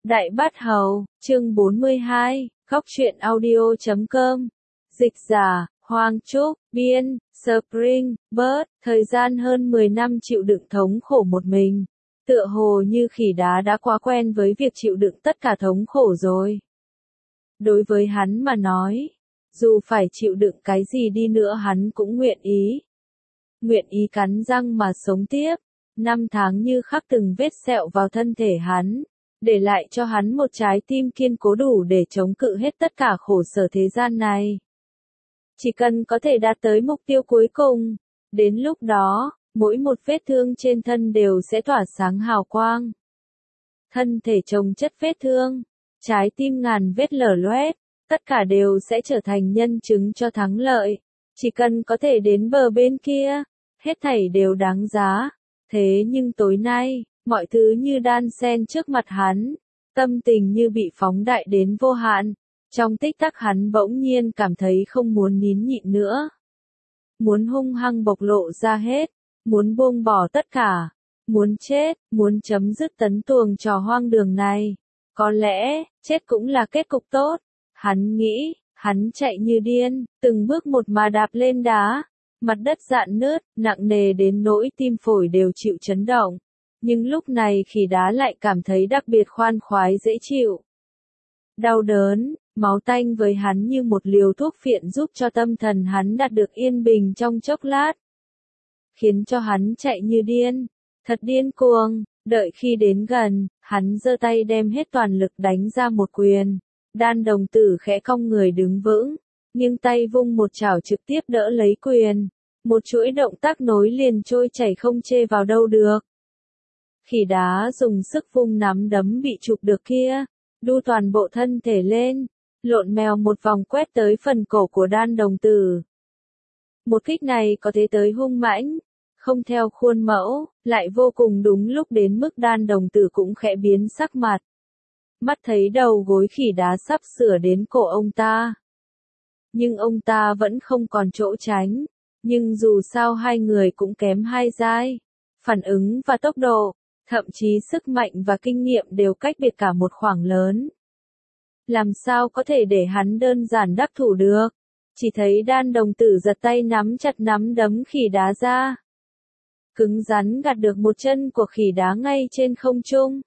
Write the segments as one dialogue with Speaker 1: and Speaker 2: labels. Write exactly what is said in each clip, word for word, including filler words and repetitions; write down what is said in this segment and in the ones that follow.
Speaker 1: Đại Bát Hầu, chương bốn mươi hai, Góc truyện audio chấm com. Dịch giả, Hoàng Trúc, biên, Spring, Bird, thời gian hơn mười năm chịu đựng thống khổ một mình. Tựa hồ như khỉ đá đã quá quen với việc chịu đựng tất cả thống khổ rồi. Đối với hắn mà nói, dù phải chịu đựng cái gì đi nữa hắn cũng nguyện ý. Nguyện ý cắn răng mà sống tiếp. Năm tháng như khắc từng vết sẹo vào thân thể hắn, để lại cho hắn một trái tim kiên cố đủ để chống cự hết tất cả khổ sở thế gian này. Chỉ cần có thể đạt tới mục tiêu cuối cùng, đến lúc đó, mỗi một vết thương trên thân đều sẽ tỏa sáng hào quang. Thân thể chồng chất vết thương, trái tim ngàn vết lở loét, tất cả đều sẽ trở thành nhân chứng cho thắng lợi. Chỉ cần có thể đến bờ bên kia, hết thảy đều đáng giá. Thế nhưng tối nay, mọi thứ như đan xen trước mặt hắn, tâm tình như bị phóng đại đến vô hạn. Trong tích tắc hắn bỗng nhiên cảm thấy không muốn nín nhịn nữa. Muốn hung hăng bộc lộ ra hết, muốn buông bỏ tất cả, muốn chết, muốn chấm dứt tấn tuồng trò hoang đường này. Có lẽ, chết cũng là kết cục tốt. Hắn nghĩ, hắn chạy như điên, từng bước một mà đạp lên đá. Mặt đất rạn nứt, nặng nề đến nỗi tim phổi đều chịu chấn động. Nhưng lúc này khỉ đá lại cảm thấy đặc biệt khoan khoái dễ chịu. Đau đớn, máu tanh với hắn như một liều thuốc phiện giúp cho tâm thần hắn đạt được yên bình trong chốc lát. Khiến cho hắn chạy như điên, thật điên cuồng, đợi khi đến gần, hắn giơ tay đem hết toàn lực đánh ra một quyền. Đan đồng tử khẽ cong người đứng vững, nhưng tay vung một chảo trực tiếp đỡ lấy quyền. Một chuỗi động tác nối liền trôi chảy không chê vào đâu được. Khỉ đá dùng sức vung nắm đấm bị chụp được kia, đu toàn bộ thân thể lên, lộn mèo một vòng quét tới phần cổ của đan đồng tử. Một kích này có thế tới hung mãnh, không theo khuôn mẫu, lại vô cùng đúng lúc đến mức đan đồng tử cũng khẽ biến sắc mặt. Mắt thấy đầu gối khỉ đá sắp sửa đến cổ ông ta. Nhưng ông ta vẫn không còn chỗ tránh. Nhưng dù sao hai người cũng kém hai giai, phản ứng và tốc độ, thậm chí sức mạnh và kinh nghiệm đều cách biệt cả một khoảng lớn. Làm sao có thể để hắn đơn giản đắc thủ được? Chỉ thấy đan đồng tử giật tay nắm chặt nắm đấm khỉ đá ra. Cứng rắn gạt được một chân của khỉ đá ngay trên không trung.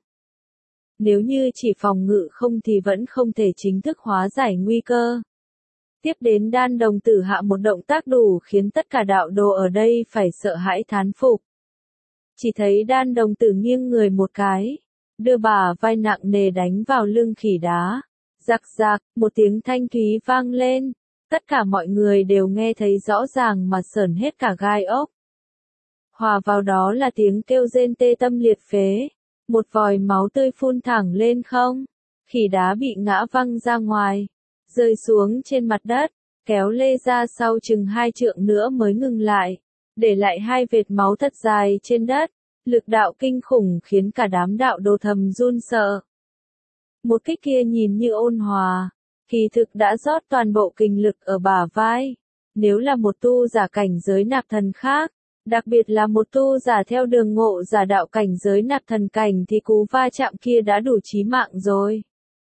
Speaker 1: Nếu như chỉ phòng ngự không thì vẫn không thể chính thức hóa giải nguy cơ. Tiếp đến đan đồng tử hạ một động tác đủ khiến tất cả đạo đồ ở đây phải sợ hãi thán phục. Chỉ thấy đan đồng tử nghiêng người một cái, đưa bả vai nặng nề đánh vào lưng khỉ đá. Rạc rạc, một tiếng thanh thúy vang lên, tất cả mọi người đều nghe thấy rõ ràng mà sởn hết cả gai ốc. Hòa vào đó là tiếng kêu rên tê tâm liệt phế, một vòi máu tươi phun thẳng lên không, khỉ đá bị ngã văng ra ngoài. Rơi xuống trên mặt đất, kéo lê ra sau chừng hai trượng nữa mới ngừng lại, để lại hai vệt máu thật dài trên đất, lực đạo kinh khủng khiến cả đám đạo đồ thầm run sợ. Một kích kia nhìn như ôn hòa, kỳ thực đã rót toàn bộ kình lực ở bả vai. Nếu là một tu giả cảnh giới nạp thần khác, đặc biệt là một tu giả theo đường ngộ giả đạo cảnh giới nạp thần cảnh thì cú va chạm kia đã đủ chí mạng rồi.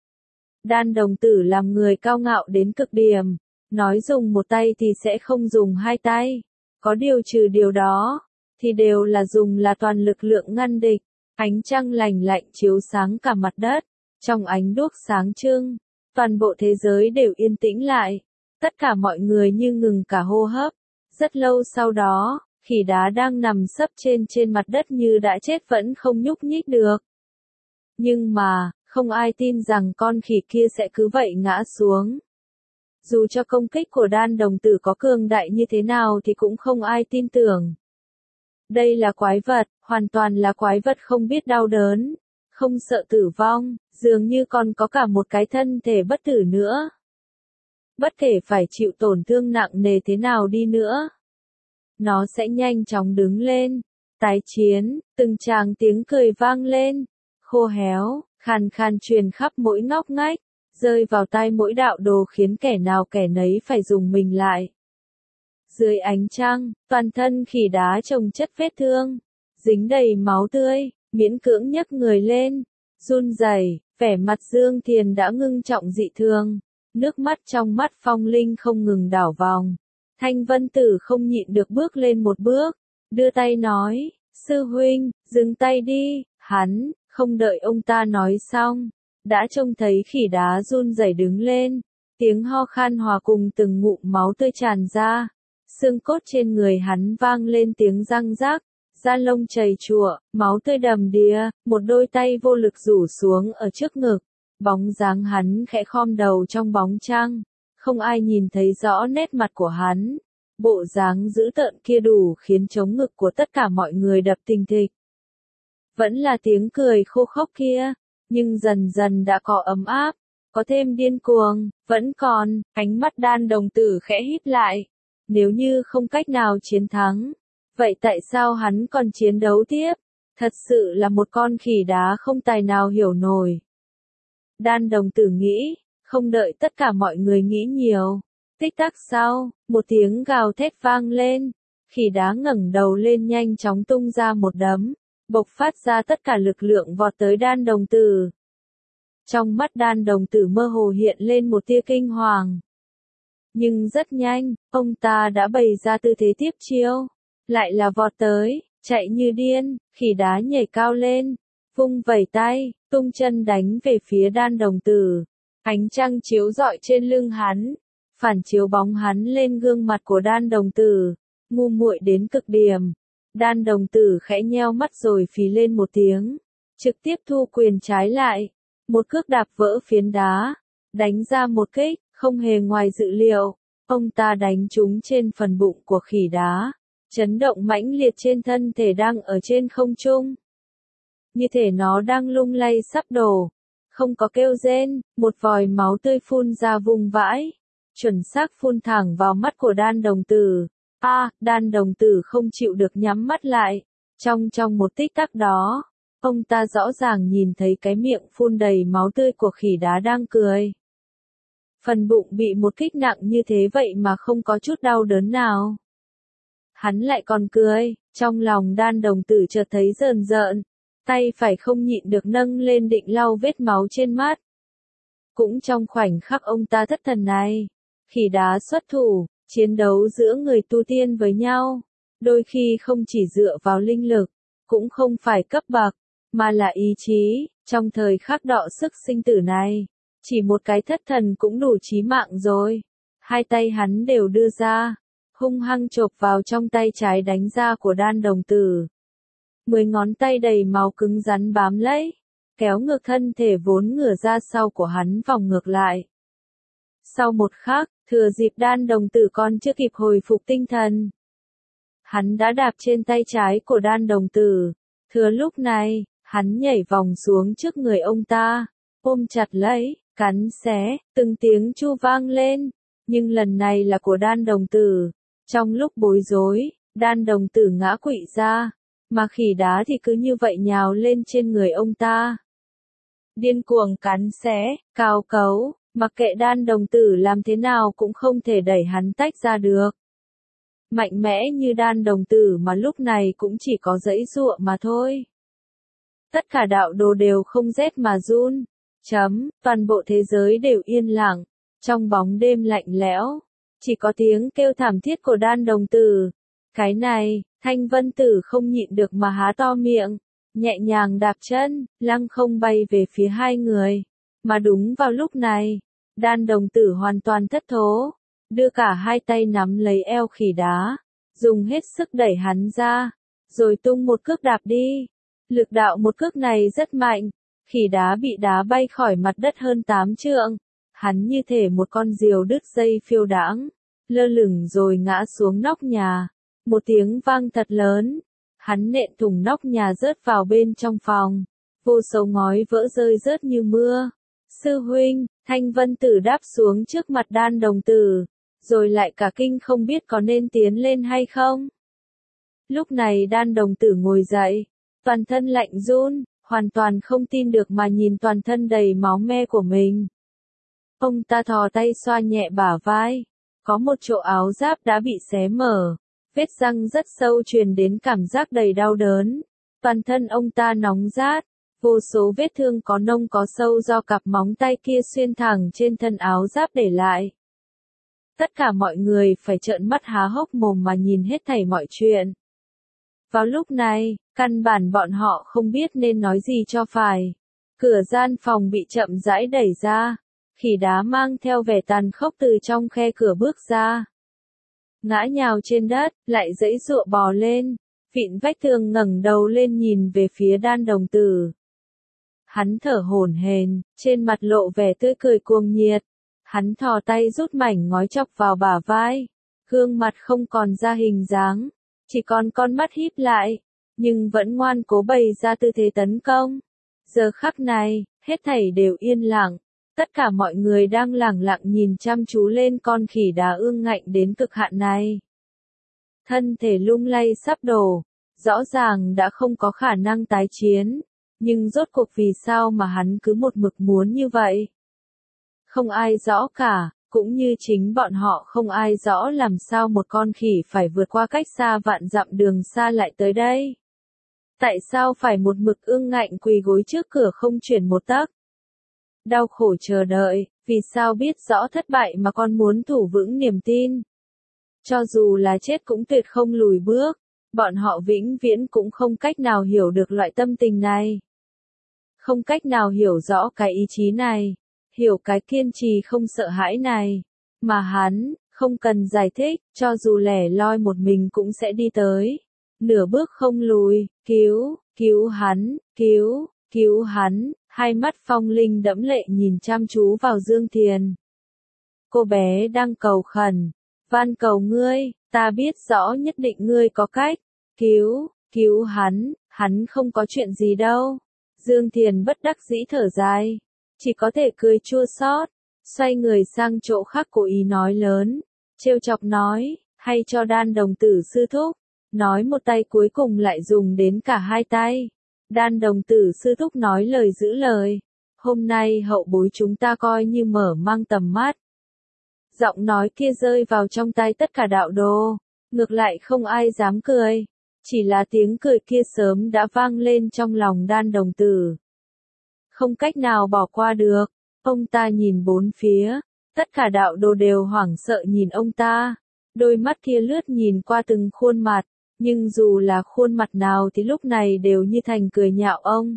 Speaker 1: Đan đồng tử làm người cao ngạo đến cực điểm, nói dùng một tay thì sẽ không dùng hai tay, có điều trừ điều đó, thì đều là dùng là toàn lực lượng ngăn địch. Ánh trăng lành lạnh chiếu sáng cả mặt đất, trong ánh đuốc sáng trưng, toàn bộ thế giới đều yên tĩnh lại, tất cả mọi người như ngừng cả hô hấp. Rất lâu sau đó, khỉ đá đang nằm sấp trên trên mặt đất như đã chết vẫn không nhúc nhích được. Nhưng mà, không ai tin rằng con khỉ kia sẽ cứ vậy ngã xuống. Dù cho công kích của đan đồng tử có cường đại như thế nào thì cũng không ai tin tưởng. Đây là quái vật, hoàn toàn là quái vật không biết đau đớn, không sợ tử vong, dường như còn có cả một cái thân thể bất tử nữa. Bất kể phải chịu tổn thương nặng nề thế nào đi nữa, nó sẽ nhanh chóng đứng lên, tái chiến. Từng tràng tiếng cười vang lên, khô héo, khàn khàn truyền khắp mỗi ngóc ngách, rơi vào tai mỗi đạo đồ khiến kẻ nào kẻ nấy phải dùng mình lại. Dưới ánh trăng, toàn thân khỉ đá chồng chất vết thương, dính đầy máu tươi, miễn cưỡng nhấc người lên, run rẩy, Vẻ mặt Dương Thiền đã ngưng trọng dị thường, nước mắt trong mắt Phong Linh không ngừng đảo vòng. Thanh Vân Tử không nhịn được bước lên một bước, đưa tay nói, sư huynh, dừng tay đi, hắn, không đợi ông ta nói xong, đã trông thấy khỉ đá run rẩy đứng lên, tiếng ho khan hòa cùng từng ngụm máu tươi tràn ra, xương cốt trên người hắn vang lên tiếng răng rắc, da lông chầy chùa, máu tươi đầm đìa, một đôi tay vô lực rủ xuống ở trước ngực, bóng dáng hắn khẽ khom đầu trong bóng trăng, không ai nhìn thấy rõ nét mặt của hắn. Bộ dáng dữ tợn kia đủ khiến trống ngực của tất cả mọi người đập thình thịch. Vẫn là tiếng cười khô khốc kia, nhưng dần dần đã có ấm áp, có thêm điên cuồng, vẫn còn, ánh mắt Đan đồng tử khẽ híp lại. Nếu như không cách nào chiến thắng, vậy tại sao hắn còn chiến đấu tiếp? Thật sự là một con khỉ đá không tài nào hiểu nổi. Đan đồng tử nghĩ, không đợi tất cả mọi người nghĩ nhiều. Tích tắc sau, một tiếng gào thét vang lên, khỉ đá ngẩng đầu lên nhanh chóng tung ra một đấm, bộc phát ra tất cả lực lượng vọt tới Đan đồng tử. Trong mắt Đan đồng tử mơ hồ hiện lên một tia kinh hoàng. Nhưng rất nhanh, ông ta đã bày ra tư thế tiếp chiêu, lại là vọt tới, chạy như điên, khỉ đá nhảy cao lên, vung vẩy tay, tung chân đánh về phía Đan đồng tử. Ánh trăng chiếu rọi trên lưng hắn, phản chiếu bóng hắn lên gương mặt của Đan đồng tử, ngu muội đến cực điểm. Đan đồng tử khẽ nheo mắt rồi phì lên một tiếng, trực tiếp thu quyền trái lại, một cước đạp vỡ phiến đá, đánh ra một kích, không hề ngoài dự liệu, ông ta đánh trúng trên phần bụng của khỉ đá, chấn động mãnh liệt trên thân thể đang ở trên không trung. Như thể nó đang lung lay sắp đổ, không có kêu rên, một vòi máu tươi phun ra vùng vãi, chuẩn xác phun thẳng vào mắt của Đan đồng tử. A, à, Đan đồng tử không chịu được nhắm mắt lại, trong trong một tích tắc đó, ông ta rõ ràng nhìn thấy cái miệng phun đầy máu tươi của khỉ đá đang cười. Phần bụng bị một kích nặng như thế vậy mà không có chút đau đớn nào. Hắn lại còn cười, trong lòng Đan đồng tử chợt thấy rờn rợn, tay phải không nhịn được nâng lên định lau vết máu trên mắt. Cũng trong khoảnh khắc ông ta thất thần này, khỉ đá xuất thủ, chiến đấu giữa người tu tiên với nhau, đôi khi không chỉ dựa vào linh lực, cũng không phải cấp bậc, mà là ý chí, trong thời khắc đọ sức sinh tử này, chỉ một cái thất thần cũng đủ chí mạng rồi. Hai tay hắn đều đưa ra, hung hăng chộp vào trong tay trái đánh ra của Đan đồng tử. Mười ngón tay đầy máu cứng rắn bám lấy, kéo ngược thân thể vốn ngửa ra sau của hắn vòng ngược lại. Sau một khắc, thừa dịp Đan đồng tử còn chưa kịp hồi phục tinh thần, hắn đã đạp trên tay trái của Đan đồng tử. Thừa lúc này, hắn nhảy vòng xuống trước người ông ta, ôm chặt lấy, cắn xé, từng tiếng chu vang lên, nhưng lần này là của Đan đồng tử. Trong lúc bối rối, Đan đồng tử ngã quỵ ra, mà khỉ đá thì cứ như vậy nhào lên trên người ông ta. Điên cuồng cắn xé, cào cấu, mặc kệ Đan đồng tử làm thế nào cũng không thể đẩy hắn tách ra được. Mạnh mẽ như Đan đồng tử mà lúc này cũng chỉ có giãy giụa mà thôi. Tất cả đạo đồ đều không rét mà run. Chấm, toàn bộ thế giới đều yên lặng, trong bóng đêm lạnh lẽo, chỉ có tiếng kêu thảm thiết của Đan đồng tử. Cái này, Thanh Vân Tử không nhịn được mà há to miệng, nhẹ nhàng đạp chân, lăng không bay về phía hai người. Mà đúng vào lúc này, Đan đồng tử hoàn toàn thất thố, đưa cả hai tay nắm lấy eo khỉ đá, dùng hết sức đẩy hắn ra, rồi tung một cước đạp đi. Lực đạo một cước này rất mạnh, khỉ đá bị đá bay khỏi mặt đất hơn tám trượng, hắn như thể một con diều đứt dây phiêu đãng, lơ lửng rồi ngã xuống nóc nhà. Một tiếng vang thật lớn, hắn nện thủng nóc nhà rớt vào bên trong phòng, vô số ngói vỡ rơi rớt như mưa. Sư huynh, Thanh Vân Tử đáp xuống trước mặt Đan đồng tử, rồi lại cả kinh không biết có nên tiến lên hay không. Lúc này Đan đồng tử ngồi dậy, toàn thân lạnh run, hoàn toàn không tin được mà nhìn toàn thân đầy máu me của mình. Ông ta thò tay xoa nhẹ bả vai, có một chỗ áo giáp đã bị xé mở, vết răng rất sâu truyền đến cảm giác đầy đau đớn. Toàn thân ông ta nóng rát, Vô số vết thương có nông có sâu do cặp móng tay kia xuyên thẳng trên thân áo giáp để lại. Tất cả mọi người phải trợn mắt há hốc mồm mà nhìn hết thảy mọi chuyện. Vào lúc này, căn bản bọn họ không biết nên nói gì cho phải. Cửa gian phòng bị chậm rãi đẩy ra. Khỉ đá mang theo vẻ tàn khốc từ trong khe cửa bước ra. Ngã nhào trên đất, lại giãy giụa bò lên. Vịn vách tường ngẩng đầu lên nhìn về phía Đan đồng tử. Hắn thở hổn hển, trên mặt lộ vẻ tươi cười cuồng nhiệt. Hắn thò tay rút mảnh ngói chọc vào bả vai. Gương mặt không còn ra hình dáng, chỉ còn con mắt híp lại, nhưng vẫn ngoan cố bày ra tư thế tấn công. Giờ khắc này, hết thảy đều yên lặng. Tất cả mọi người đang lẳng lặng nhìn chăm chú lên con khỉ đá ương ngạnh đến cực hạn này. Thân thể lung lay sắp đổ, rõ ràng đã không có khả năng tái chiến, nhưng rốt cuộc vì sao mà hắn cứ một mực muốn như vậy? Không ai rõ cả, cũng như chính bọn họ không ai rõ làm sao một con khỉ phải vượt qua cách xa vạn dặm đường xa lại tới đây. Tại sao phải một mực ương ngạnh quỳ gối trước cửa không chuyển một tấc? Đau khổ chờ đợi, vì sao biết rõ thất bại mà con muốn thủ vững niềm tin? Cho dù là chết cũng tuyệt không lùi bước, bọn họ vĩnh viễn cũng không cách nào hiểu được loại tâm tình này. Không cách nào hiểu rõ cái ý chí này, hiểu cái kiên trì không sợ hãi này, mà hắn, không cần giải thích, cho dù lẻ loi một mình cũng sẽ đi tới. Nửa bước không lùi, cứu, cứu hắn, cứu, cứu hắn, hai mắt Phong Linh đẫm lệ nhìn chăm chú vào Dương Thiền. Cô bé đang cầu khẩn, van cầu ngươi, ta biết rõ nhất định ngươi có cách, cứu, cứu hắn, hắn không có chuyện gì đâu. Dương Thiền bất đắc dĩ thở dài, chỉ có thể cười chua xót, xoay người sang chỗ khác cố ý nói lớn, trêu chọc nói, hay cho Đan đồng tử sư thúc, nói một tay cuối cùng lại dùng đến cả hai tay. Đan đồng tử sư thúc nói lời giữ lời, hôm nay hậu bối chúng ta coi như mở mang tầm mắt. Giọng nói kia rơi vào trong tay tất cả đạo đồ, ngược lại không ai dám cười, chỉ là tiếng cười kia sớm đã vang lên trong lòng Đan đồng tử. Không cách nào bỏ qua được, ông ta nhìn bốn phía, tất cả đạo đồ đều hoảng sợ nhìn ông ta, đôi mắt kia lướt nhìn qua từng khuôn mặt, nhưng dù là khuôn mặt nào thì lúc này đều như thành cười nhạo ông.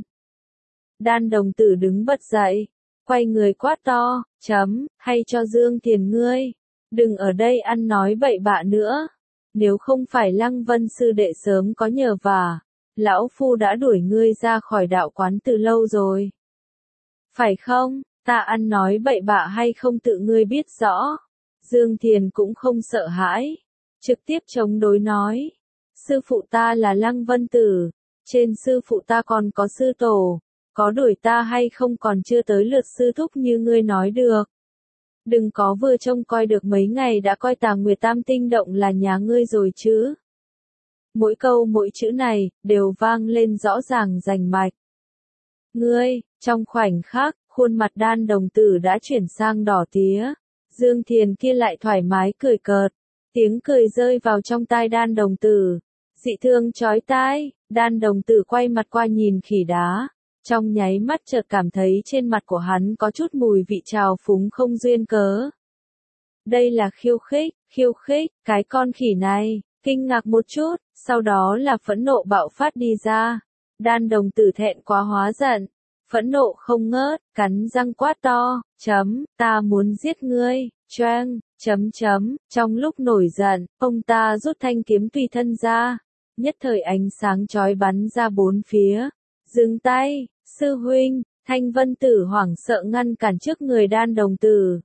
Speaker 1: Đan đồng tử đứng bật dậy, quay người quát to, chấm, hay cho Dương Thiền ngươi, đừng ở đây ăn nói bậy bạ nữa, nếu không phải Lăng Vân sư đệ sớm có nhờ vả, lão phu đã đuổi ngươi ra khỏi đạo quán từ lâu rồi. Phải không, ta ăn nói bậy bạ hay không tự ngươi biết rõ. Dương Thiền cũng không sợ hãi, trực tiếp chống đối nói, sư phụ ta là Lăng Vân Tử, trên sư phụ ta còn có sư tổ, có đuổi ta hay không còn chưa tới lượt sư thúc như ngươi nói được. Đừng có vừa trông coi được mấy ngày đã coi Tà Nguyệt Tam Tinh Động là nhà ngươi rồi chứ. Mỗi câu mỗi chữ này, đều vang lên rõ ràng rành mạch. Ngươi, trong khoảnh khắc, khuôn mặt Đan đồng tử đã chuyển sang đỏ tía. Dương Thiền kia lại thoải mái cười cợt. Tiếng cười rơi vào trong tai Đan đồng tử. Dị thương chói tai, Đan đồng tử quay mặt qua nhìn khỉ đá. Trong nháy mắt chợt cảm thấy trên mặt của hắn có chút mùi vị trào phúng không duyên cớ. Đây là khiêu khích, khiêu khích, cái con khỉ này, kinh ngạc một chút, sau đó là phẫn nộ bạo phát đi ra. Đan đồng tử thẹn quá hóa giận, phẫn nộ không ngớt, cắn răng quát to, chấm, ta muốn giết ngươi, choang, chấm chấm, trong lúc nổi giận, ông ta rút thanh kiếm tùy thân ra, nhất thời ánh sáng chói bắn ra bốn phía, dừng tay, sư huynh, Thanh Vân Tử hoảng sợ ngăn cản trước người Đan đồng tử.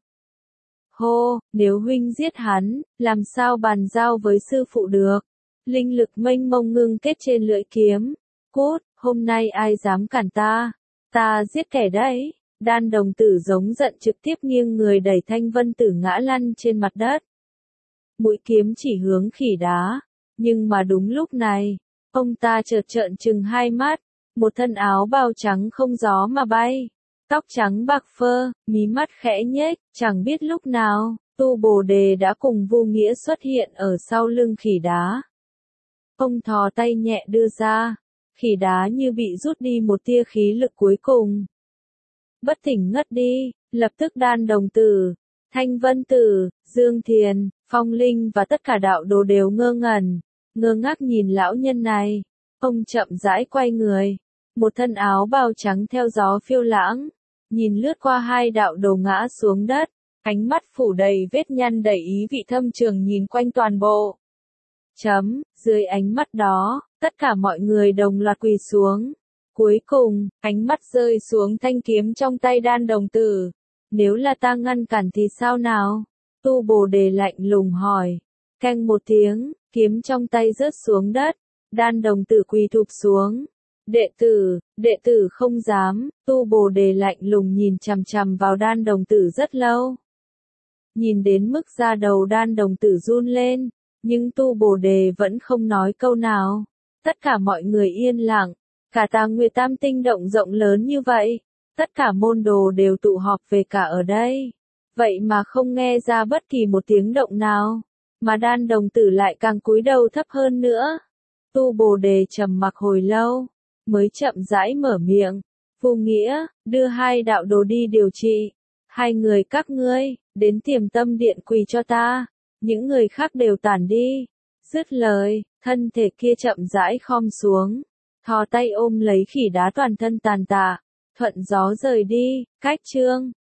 Speaker 1: Hô, nếu huynh giết hắn, làm sao bàn giao với sư phụ được, linh lực mênh mông ngưng kết trên lưỡi kiếm, cút, hôm nay ai dám cản ta, ta giết kẻ đấy. Đan đồng tử giống giận trực tiếp nghiêng người đẩy Thanh Vân Tử ngã lăn trên mặt đất. Mũi kiếm chỉ hướng khỉ đá, nhưng mà đúng lúc này, ông ta chợt trợn trừng hai mắt, một thân áo bào trắng không gió mà bay, tóc trắng bạc phơ, mí mắt khẽ nhếch, chẳng biết lúc nào, Tu Bồ Đề đã cùng Vu Nghĩa xuất hiện ở sau lưng khỉ đá. Ông thò tay nhẹ đưa ra, khỉ đá như bị rút đi một tia khí lực cuối cùng. Bất tỉnh ngất đi, lập tức Đan Đồng Tử, Thanh Vân Tử, Dương Thiền, Phong Linh và tất cả đạo đồ đều ngơ ngẩn, ngơ ngác nhìn lão nhân này. Ông chậm rãi quay người, một thân áo bào trắng theo gió phiêu lãng, nhìn lướt qua hai đạo đồ ngã xuống đất, ánh mắt phủ đầy vết nhăn đầy ý vị thâm trường nhìn quanh toàn bộ. Chấm, dưới ánh mắt đó, tất cả mọi người đồng loạt quỳ xuống. Cuối cùng, ánh mắt rơi xuống thanh kiếm trong tay Đan Đồng Tử. Nếu là ta ngăn cản thì sao nào? Tu Bồ Đề lạnh lùng hỏi. Keng một tiếng, kiếm trong tay rớt xuống đất. Đan Đồng Tử quỳ thụp xuống. Đệ tử, đệ tử không dám. Tu Bồ Đề lạnh lùng nhìn chằm chằm vào Đan Đồng Tử rất lâu. Nhìn đến mức da đầu Đan Đồng Tử run lên, nhưng Tu Bồ Đề vẫn không nói câu nào. Tất cả mọi người yên lặng. Cả Tà Nguyệt Tam Tinh động rộng lớn như vậy, tất cả môn đồ đều tụ họp về cả ở đây. Vậy mà không nghe ra bất kỳ một tiếng động nào, mà Đan Đồng Tử lại càng cúi đầu thấp hơn nữa. Tu Bồ Đề trầm mặc hồi lâu, mới chậm rãi mở miệng. Vô Nghĩa, đưa hai đạo đồ đi điều trị. Hai người các ngươi, đến Tiềm Tâm Điện quỳ cho ta. Những người khác đều tản đi. Dứt lời, thân thể kia chậm rãi khom xuống. Thò tay ôm lấy khỉ đá toàn thân tàn tạ, thuận gió rời đi. Cách chương